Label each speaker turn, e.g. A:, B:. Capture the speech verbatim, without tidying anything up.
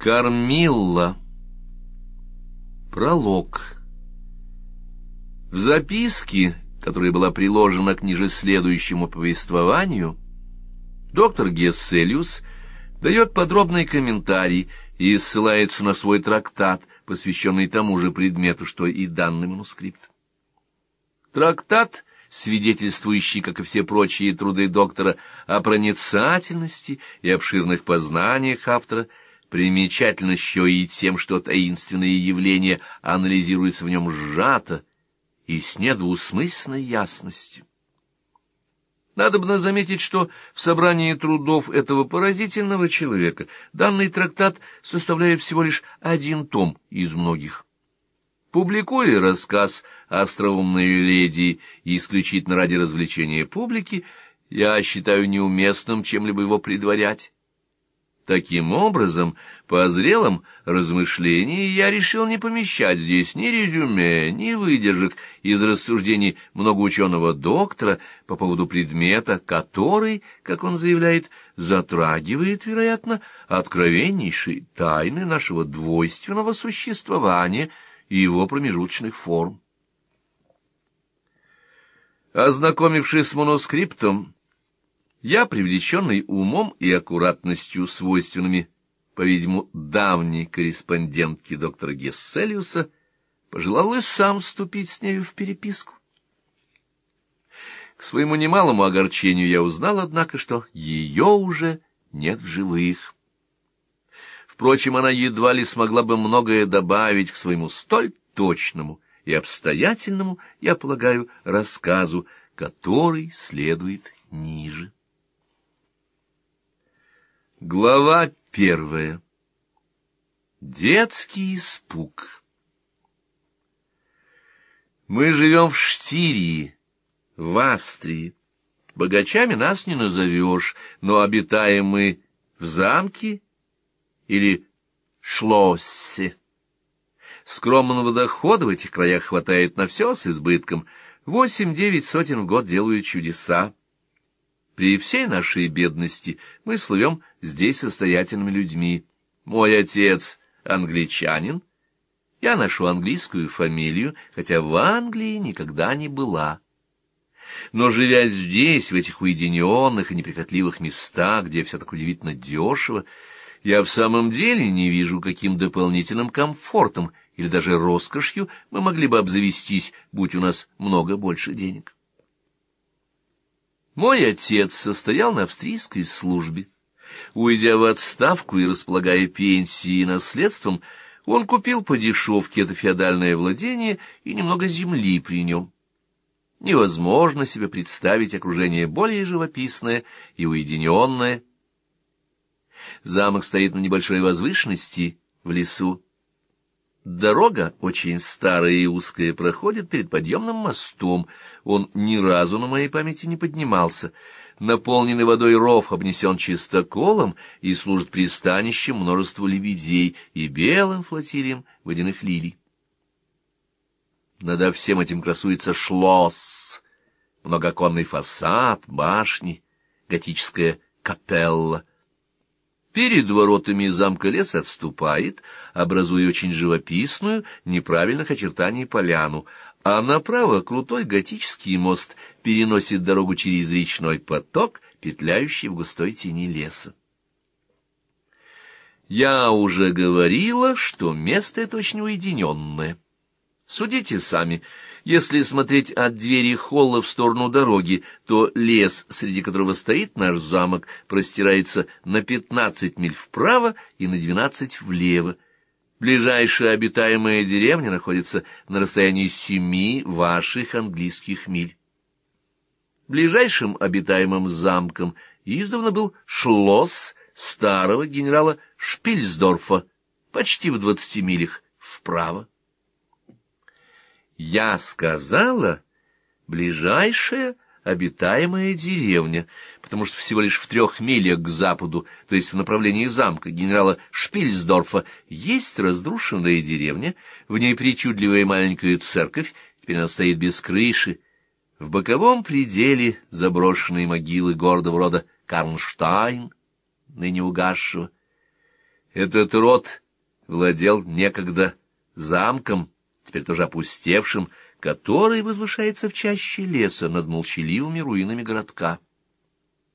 A: Кармилла. Пролог. В записке, которая была приложена к нижеследующему повествованию, доктор Гесселиус дает подробный комментарий и ссылается на свой трактат, посвященный тому же предмету, что и данный манускрипт. Трактат, свидетельствующий, как и все прочие труды доктора, о проницательности и обширных познаниях автора, примечателен еще и тем, что таинственные явления анализируются в нем сжато и с недвусмысленной ясностью. Надобно заметить, что в собрании трудов этого поразительного человека данный трактат составляет всего лишь один том из многих. Публикуя рассказ «Остроумной леди» исключительно ради развлечения публики, я считаю неуместным чем-либо его предварять. Таким образом, по зрелом размышлении я решил не помещать здесь ни резюме, ни выдержек из рассуждений многоученого доктора по поводу предмета, который, как он заявляет, затрагивает, вероятно, откровеннейшие тайны нашего двойственного существования и его промежуточных форм. Ознакомившись с манускриптом, я, привлеченный умом и аккуратностью, свойственными, по-видимому, давней корреспондентке доктора Гесселиуса, пожелал и сам вступить с нею в переписку. К своему немалому огорчению я узнал, однако, что ее уже нет в живых. Впрочем, она едва ли смогла бы многое добавить к своему столь точному и обстоятельному, я полагаю, рассказу, который следует ниже. Глава первая. Детский испуг. Мы живем в Штирии, в Австрии. Богачами нас не назовешь, но обитаем мы в замке или шлоссе. Скромного дохода в этих краях хватает на все с избытком. Восемь-девять сотен в год делают чудеса. При всей нашей бедности мы слывем здесь состоятельными людьми. Мой отец англичанин, я ношу английскую фамилию, хотя в Англии никогда не была. Но, живя здесь, в этих уединенных и неприхотливых местах, где все так удивительно дешево, я в самом деле не вижу, каким дополнительным комфортом или даже роскошью мы могли бы обзавестись, будь у нас много больше денег. Мой отец состоял на австрийской службе. Уйдя в отставку и располагая пенсией и наследством, он купил по дешевке это феодальное владение и немного земли при нем. Невозможно себе представить окружение более живописное и уединенное. Замок стоит на небольшой возвышенности в лесу. Дорога, очень старая и узкая, проходит перед подъемным мостом. Он ни разу на моей памяти не поднимался. Наполненный водой ров обнесен чистоколом и служит пристанищем множеству лебедей и белым флотилиям водяных лилий. Над всем этим красуется шлосс, многоконный фасад, башни, готическая капелла. Перед воротами замка лес отступает, образуя очень живописную, неправильных очертаний поляну, а направо крутой готический мост переносит дорогу через речной поток, петляющий в густой тени леса. Я уже говорила, что место это очень уединенное. Судите сами, если смотреть от двери холла в сторону дороги, то лес, среди которого стоит наш замок, простирается на пятнадцать миль вправо и на двенадцать влево. Ближайшая обитаемая деревня находится на расстоянии семи ваших английских миль. Ближайшим обитаемым замком издавна был шлосс старого генерала Шпильсдорфа, почти в двадцати милях вправо. Я сказала «ближайшая обитаемая деревня», потому что всего лишь в трех милях к западу, то есть в направлении замка генерала Шпильсдорфа, есть разрушенная деревня, в ней причудливая маленькая церковь, теперь она стоит без крыши. В боковом пределе заброшенные могилы гордого рода Карнштайн, ныне угасшего. Этот род владел некогда замком, теперь тоже опустевшим, который возвышается в чаще леса над молчаливыми руинами городка.